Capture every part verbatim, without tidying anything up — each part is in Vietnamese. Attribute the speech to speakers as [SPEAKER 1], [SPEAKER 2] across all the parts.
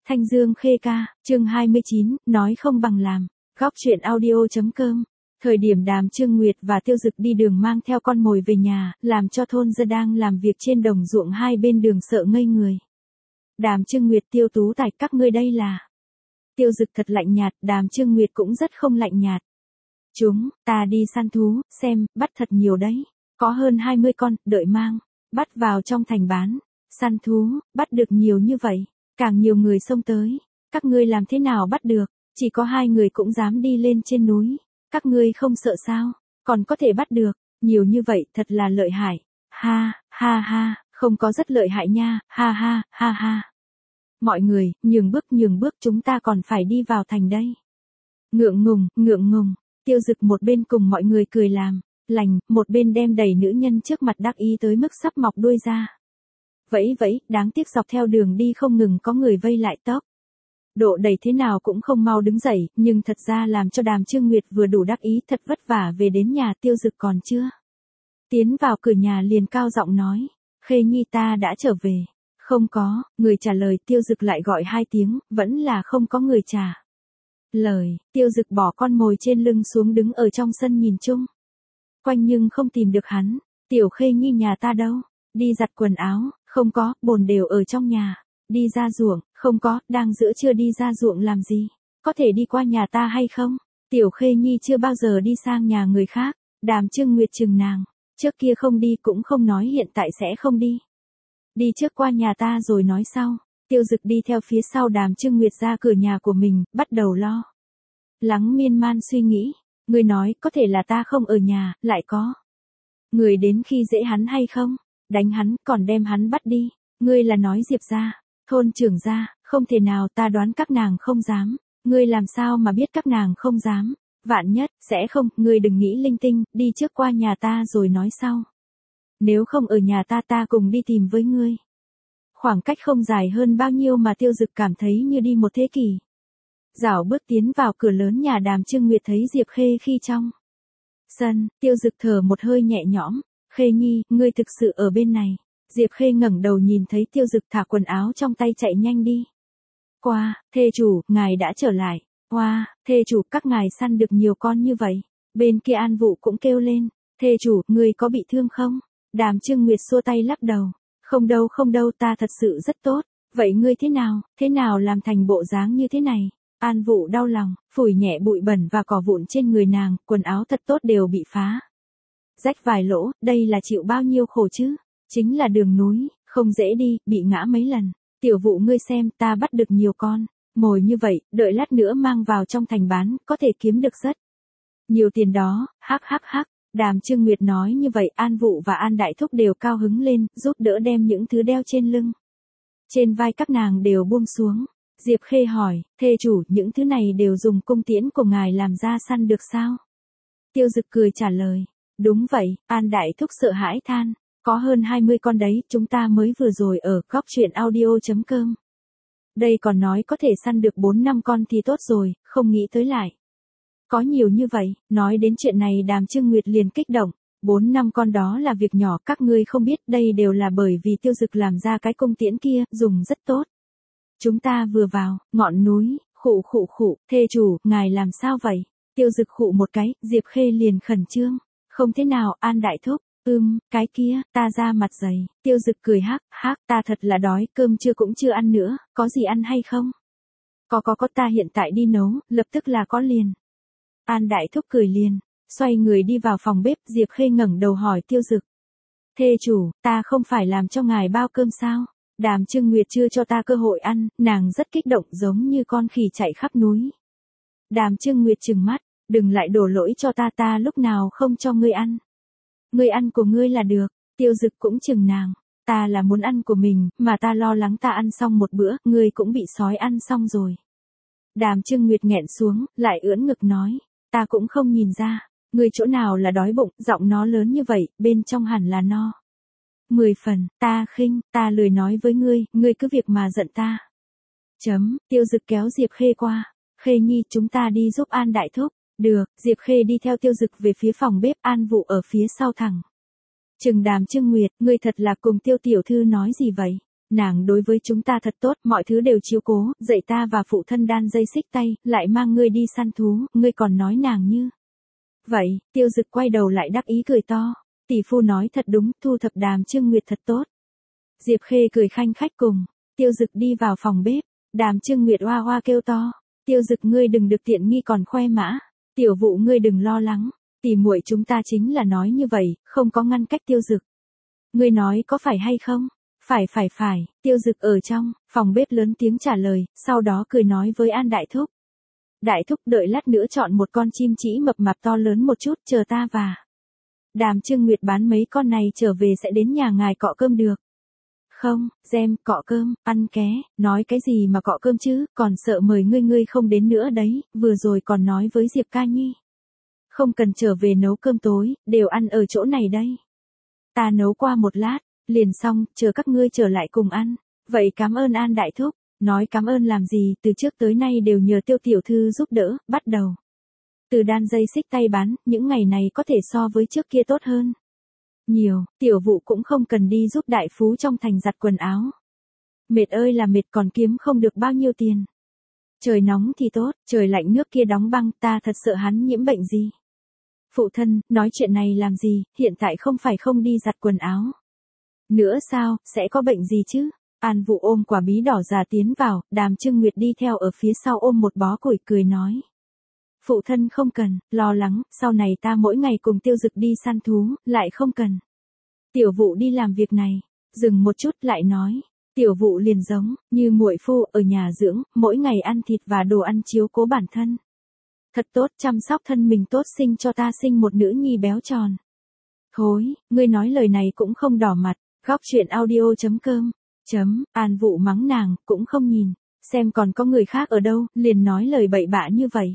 [SPEAKER 1] Thanh Dương Khê Ca, chương hai mươi chín, nói không bằng làm. Góc truyện audio.com. Thời điểm Đàm Trương Nguyệt và Tiêu Dực đi đường mang theo con mồi về nhà, làm cho thôn dân đang làm việc trên đồng ruộng hai bên đường sợ ngây người. Đàm Trương Nguyệt, Tiêu Tú Tài, các ngươi đây là? Tiêu Dực thật lạnh nhạt, Đàm Trương Nguyệt cũng rất không lạnh nhạt. Chúng, ta đi săn thú, xem, bắt thật nhiều đấy. Có hơn hai mươi con, đợi mang, bắt vào trong thành bán. Săn thú, bắt được nhiều như vậy, càng nhiều người xông tới. Các ngươi làm thế nào bắt được, chỉ có hai người cũng dám đi lên trên núi. Các ngươi không sợ sao, còn có thể bắt được, nhiều như vậy thật là lợi hại. Ha, ha ha, không có rất lợi hại nha, ha ha, ha ha. Mọi người, nhường bước nhường bước, chúng ta còn phải đi vào thành đây. Ngượng ngùng, ngượng ngùng, Tiêu Dực một bên cùng mọi người cười làm lành, một bên đem đẩy nữ nhân trước mặt đắc ý tới mức sắp mọc đuôi ra. Vẫy vẫy, đáng tiếc dọc theo đường đi không ngừng có người vây lại tóc. Độ đẩy thế nào cũng không mau đứng dậy, nhưng thật ra làm cho Đàm Trương Nguyệt vừa đủ đắc ý, thật vất vả về đến nhà. Tiêu Dực còn chưa tiến vào cửa nhà liền cao giọng nói, Khê Nhi ta đã trở về. Không có, người trả lời. Tiêu Dực lại gọi hai tiếng, vẫn là không có người trả lời. Tiêu Dực bỏ con mồi trên lưng xuống đứng ở trong sân nhìn chung quanh nhưng không tìm được hắn. Tiểu Khê Nhi nhà ta đâu? Đi giặt quần áo, không có, bồn đều ở trong nhà. Đi ra ruộng, không có, đang giữa trưa đi ra ruộng làm gì? Có thể đi qua nhà ta hay không? Tiểu Khê Nhi chưa bao giờ đi sang nhà người khác. Đàm Trương Nguyệt chừng nàng, trước kia không đi cũng không nói hiện tại sẽ không đi. Đi trước qua nhà ta rồi nói sau. Tiêu Dực đi theo phía sau Đàm Trương Nguyệt ra cửa nhà của mình, bắt đầu lo lắng miên man suy nghĩ. Người nói có thể là ta không ở nhà, lại có người đến khi dễ hắn hay không? Đánh hắn, còn đem hắn bắt đi. Ngươi là nói Diệp gia, thôn trưởng gia? Không thể nào, ta đoán các nàng không dám. Ngươi làm sao mà biết các nàng không dám? Vạn nhất, sẽ không, ngươi đừng nghĩ linh tinh, đi trước qua nhà ta rồi nói sau. Nếu không ở nhà ta ta cùng đi tìm với ngươi. Khoảng cách không dài hơn bao nhiêu mà Tiêu Dực cảm thấy như đi một thế kỷ. Dảo bước tiến vào cửa lớn nhà Đàm Trương Nguyệt thấy Diệp Khê khi trong sân. Tiêu Dực thở một hơi nhẹ nhõm. Khê Nhi, ngươi thực sự ở bên này. Diệp Khê ngẩng đầu nhìn thấy Tiêu Dực thả quần áo trong tay chạy nhanh đi qua. Thê chủ, ngài đã trở lại. Hoa, wow, thê chủ, các ngài săn được nhiều con như vậy. Bên kia An Vũ cũng kêu lên. Thê chủ, ngươi có bị thương không? Đàm Trương Nguyệt xua tay lắc đầu. Không đâu không đâu, ta thật sự rất tốt. Vậy ngươi thế nào, thế nào làm thành bộ dáng như thế này? An Vũ đau lòng, phủi nhẹ bụi bẩn và cỏ vụn trên người nàng, quần áo thật tốt đều bị phá rách vài lỗ, đây là chịu bao nhiêu khổ chứ? Chính là đường núi, không dễ đi, bị ngã mấy lần. Tiểu Vũ ngươi xem, ta bắt được nhiều con mồi như vậy, đợi lát nữa mang vào trong thành bán, có thể kiếm được rất nhiều tiền đó. Hắc hắc hắc. Đàm Trương Nguyệt nói như vậy, An Vũ và An Đại Thúc đều cao hứng lên, giúp đỡ đem những thứ đeo trên lưng, trên vai các nàng đều buông xuống. Diệp Khê hỏi, thê chủ, những thứ này đều dùng cung tiễn của ngài làm ra săn được sao? Tiêu Dực cười trả lời, đúng vậy. An Đại Thúc sợ hãi than, có hơn hai mươi con đấy, chúng ta mới vừa rồi ở góc truyện audio.com. Đây còn nói có thể săn được bốn năm con thì tốt rồi, không nghĩ tới lại có nhiều như vậy. Nói đến chuyện này Đàm Trương Nguyệt liền kích động. Bốn năm con đó là việc nhỏ, các ngươi không biết, đây đều là bởi vì Tiêu Dực làm ra cái cung tiễn kia, dùng rất tốt. Chúng ta vừa vào ngọn núi, khụ khụ khụ, thê chủ, ngài làm sao vậy? Tiêu Dực khụ một cái, Diệp Khê liền khẩn trương. Không thế nào, An Đại Thúc. Ừm, cái kia, ta ra mặt dày. Tiêu Dực cười hắc, hắc, ta thật là đói, cơm trưa cũng chưa ăn nữa, có gì ăn hay không? Có có có, ta hiện tại đi nấu, lập tức là có liền. An Đại Thúc cười liền, xoay người đi vào phòng bếp. Diệp Khê ngẩng đầu hỏi Tiêu Dực, thê chủ, ta không phải làm cho ngài bao cơm sao? Đàm Trương Nguyệt chưa cho ta cơ hội ăn, nàng rất kích động giống như con khỉ chạy khắp núi. Đàm Trương Nguyệt trừng mắt, đừng lại đổ lỗi cho ta, ta lúc nào không cho ngươi ăn. Ngươi ăn của ngươi là được. Tiêu Dực cũng chừng nàng, ta là muốn ăn của mình, mà ta lo lắng ta ăn xong một bữa, ngươi cũng bị sói ăn xong rồi. Đàm Trương Nguyệt nghẹn xuống, lại ưỡn ngực nói, ta cũng không nhìn ra, ngươi chỗ nào là đói bụng, giọng nó lớn như vậy, bên trong hẳn là no. Mười phần, ta khinh, ta lười nói với ngươi, ngươi cứ việc mà giận ta. Chấm, Tiêu Dực kéo Diệp Khê qua, Khê Nhi, chúng ta đi giúp An Đại Thúc. Được, Diệp Khê đi theo Tiêu Dực về phía phòng bếp. An Vũ ở phía sau thẳng chừng Đàm Trương Nguyệt, ngươi thật là cùng Tiêu tiểu thư nói gì vậy? Nàng đối với chúng ta thật tốt, mọi thứ đều chiếu cố, dạy ta và phụ thân đan dây xích tay, lại mang ngươi đi săn thú, ngươi còn nói nàng như. Vậy, Tiêu Dực quay đầu lại đắc ý cười to. Tỷ phu nói thật đúng, thu thập Đàm Trương Nguyệt thật tốt. Diệp Khê cười khanh khách cùng. Tiêu Dực đi vào phòng bếp. Đàm Trương Nguyệt oa oa kêu to. Tiêu Dực ngươi đừng được tiện nghi còn khoe mã. Tiểu Vụ ngươi đừng lo lắng. Tỷ muội chúng ta chính là nói như vậy, không có ngăn cách Tiêu Dực. Ngươi nói có phải hay không? Phải phải phải, Tiêu Dực ở trong, phòng bếp lớn tiếng trả lời, sau đó cười nói với An Đại Thúc. Đại Thúc đợi lát nữa chọn một con chim chỉ mập mạp to lớn một chút chờ ta và. Đàm Trương Nguyệt bán mấy con này trở về sẽ đến nhà ngài cọ cơm được. Không, Gem, cọ cơm, ăn ké, nói cái gì mà cọ cơm chứ, còn sợ mời ngươi ngươi không đến nữa đấy, vừa rồi còn nói với Diệp Ca Nhi. Không cần trở về nấu cơm tối, đều ăn ở chỗ này đây. Ta nấu qua một lát, liền xong, chờ các ngươi trở lại cùng ăn. Vậy cảm ơn An Đại Thúc, nói cảm ơn làm gì, từ trước tới nay đều nhờ Tiêu tiểu thư giúp đỡ, bắt đầu. Từ đan dây xích tay bán, những ngày này có thể so với trước kia tốt hơn. Nhiều, Tiểu Vụ cũng không cần đi giúp đại phú trong thành giặt quần áo. Mệt ơi là mệt còn kiếm không được bao nhiêu tiền. Trời nóng thì tốt, trời lạnh nước kia đóng băng, ta thật sợ hắn nhiễm bệnh gì. Phụ thân, nói chuyện này làm gì, hiện tại không phải không đi giặt quần áo. Nữa sao, sẽ có bệnh gì chứ? An Vụ ôm quả bí đỏ già tiến vào, Đàm Trương Nguyệt đi theo ở phía sau ôm một bó củi cười nói. Phụ thân không cần, lo lắng, sau này ta mỗi ngày cùng Tiêu Dực đi săn thú, lại không cần. Tiểu Vụ đi làm việc này, dừng một chút lại nói. Tiểu Vụ liền giống, như muội phu ở nhà dưỡng, mỗi ngày ăn thịt và đồ ăn chiếu cố bản thân. Thật tốt chăm sóc thân mình tốt sinh cho ta sinh một nữ nhi béo tròn. Thối, ngươi nói lời này cũng không đỏ mặt, góc chuyện audio chấm com, chấm, An Vụ mắng nàng, cũng không nhìn, xem còn có người khác ở đâu, liền nói lời bậy bạ như vậy.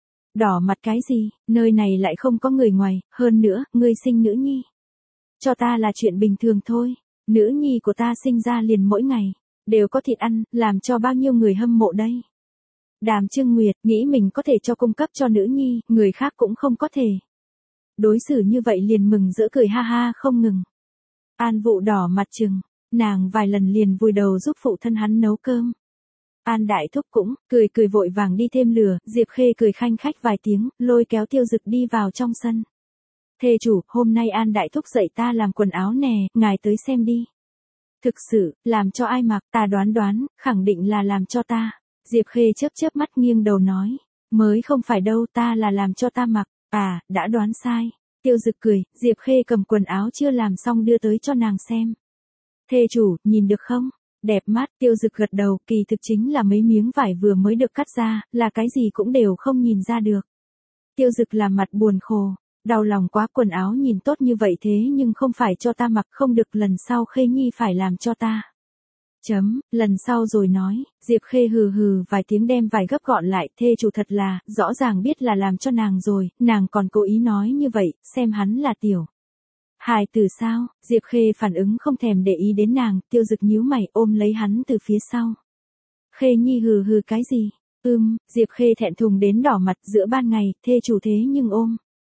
[SPEAKER 1] Đỏ mặt cái gì, nơi này lại không có người ngoài, hơn nữa, ngươi sinh nữ nhi. Cho ta là chuyện bình thường thôi, nữ nhi của ta sinh ra liền mỗi ngày, đều có thịt ăn, làm cho bao nhiêu người hâm mộ đây. Đàm Trương Nguyệt nghĩ mình có thể cho cung cấp cho nữ nhi, người khác cũng không có thể. Đối xử như vậy liền mừng rỡ cười ha ha không ngừng. An Vụ đỏ mặt trừng, nàng vài lần liền vùi đầu giúp phụ thân hắn nấu cơm. An Đại Thúc cũng, cười cười vội vàng đi thêm lửa, Diệp Khê cười khanh khách vài tiếng, lôi kéo Tiêu Dực đi vào trong sân. Thê chủ, hôm nay An Đại Thúc dạy ta làm quần áo nè, ngài tới xem đi. Thực sự, làm cho ai mặc, ta đoán đoán, khẳng định là làm cho ta. Diệp Khê chớp chớp mắt nghiêng đầu nói, mới không phải đâu, ta là làm cho ta mặc, à, đã đoán sai. Tiêu Dực cười, Diệp Khê cầm quần áo chưa làm xong đưa tới cho nàng xem. Thê chủ, nhìn được không? Đẹp mắt, Tiêu Dực gật đầu, kỳ thực chính là mấy miếng vải vừa mới được cắt ra, là cái gì cũng đều không nhìn ra được. Tiêu Dực làm mặt buồn khổ, đau lòng quá, quần áo nhìn tốt như vậy thế nhưng không phải cho ta mặc, không được, lần sau Khê Nhi phải làm cho ta. Chấm, lần sau rồi nói, Diệp Khê hừ hừ vài tiếng đem vải gấp gọn lại, thê chủ thật là, rõ ràng biết là làm cho nàng rồi, nàng còn cố ý nói như vậy, xem hắn là tiểu. Hài từ sao, Diệp Khê phản ứng không thèm để ý đến nàng, Tiêu Dực nhíu mày ôm lấy hắn từ phía sau. Khê Nhi hừ hừ cái gì, ưm, Diệp Khê thẹn thùng đến đỏ mặt, giữa ban ngày, thê chủ thế nhưng ôm.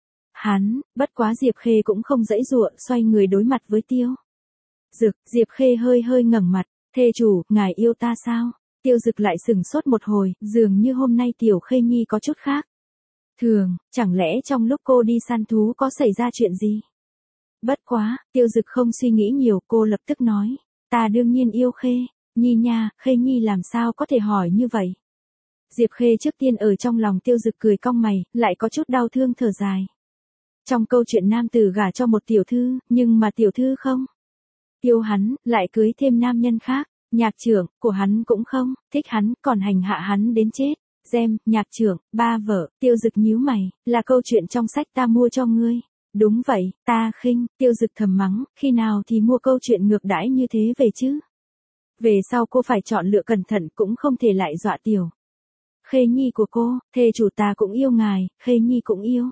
[SPEAKER 1] Hắn, bất quá Diệp Khê cũng không dãy dụa, xoay người đối mặt với Tiêu Dực, Diệp Khê hơi hơi ngẩng mặt. Thê chủ, ngài yêu ta sao? Tiêu Dực lại sừng sốt một hồi, dường như hôm nay Tiểu Khê Nhi có chút khác. Thường, chẳng lẽ trong lúc cô đi săn thú có xảy ra chuyện gì? Bất quá, Tiêu Dực không suy nghĩ nhiều, cô lập tức nói, ta đương nhiên yêu Khê Nhi nha, Khê Nhi làm sao có thể hỏi như vậy? Diệp Khê trước tiên ở trong lòng Tiêu Dực cười cong mày, lại có chút đau thương thở dài. Trong câu chuyện nam tử gả cho một tiểu thư, nhưng mà tiểu thư không yêu hắn, lại cưới thêm nam nhân khác, nhạc trưởng, của hắn cũng không, thích hắn, còn hành hạ hắn đến chết. Gem, nhạc trưởng, ba vợ, Tiêu Dực nhíu mày, là câu chuyện trong sách ta mua cho ngươi. Đúng vậy, ta khinh, Tiêu Dực thầm mắng, khi nào thì mua câu chuyện ngược đãi như thế về chứ? Về sau cô phải chọn lựa cẩn thận, cũng không thể lại dọa Tiểu Khê Nhi của cô, thê chủ ta cũng yêu ngài, Khê Nhi cũng yêu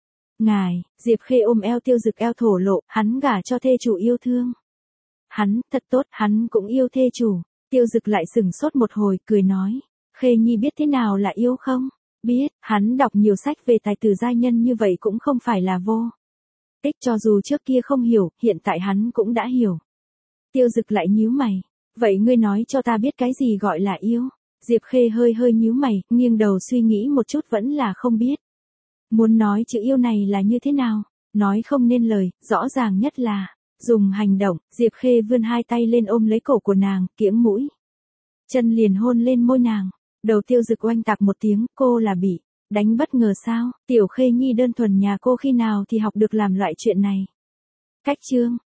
[SPEAKER 1] ngài. Diệp Khê ôm eo Tiêu Dực eo thổ lộ, hắn gả cho thê chủ yêu thương. Hắn, thật tốt, hắn cũng yêu thê chủ. Tiêu Dực lại sừng sốt một hồi, cười nói, Khê Nhi biết thế nào là yêu không? Biết, hắn đọc nhiều sách về tài tử giai nhân như vậy cũng không phải là vô ích, cho dù trước kia không hiểu, hiện tại hắn cũng đã hiểu. Tiêu Dực lại nhíu mày, Vậy ngươi nói cho ta biết cái gì gọi là yêu? Diệp Khê hơi hơi nhíu mày, nghiêng đầu suy nghĩ một chút vẫn là không biết. Muốn nói chữ yêu này là như thế nào? Nói không nên lời, rõ ràng nhất là dùng hành động. Diệp Khê vươn hai tay lên ôm lấy cổ của nàng, kiễng mũi chân liền hôn lên môi nàng. Đầu Tiêu Dực oanh tạc một tiếng, cô là bị đánh bất ngờ sao? Tiểu Khê Nhi đơn thuần nhà cô khi nào thì học được làm loại chuyện này? Cách chương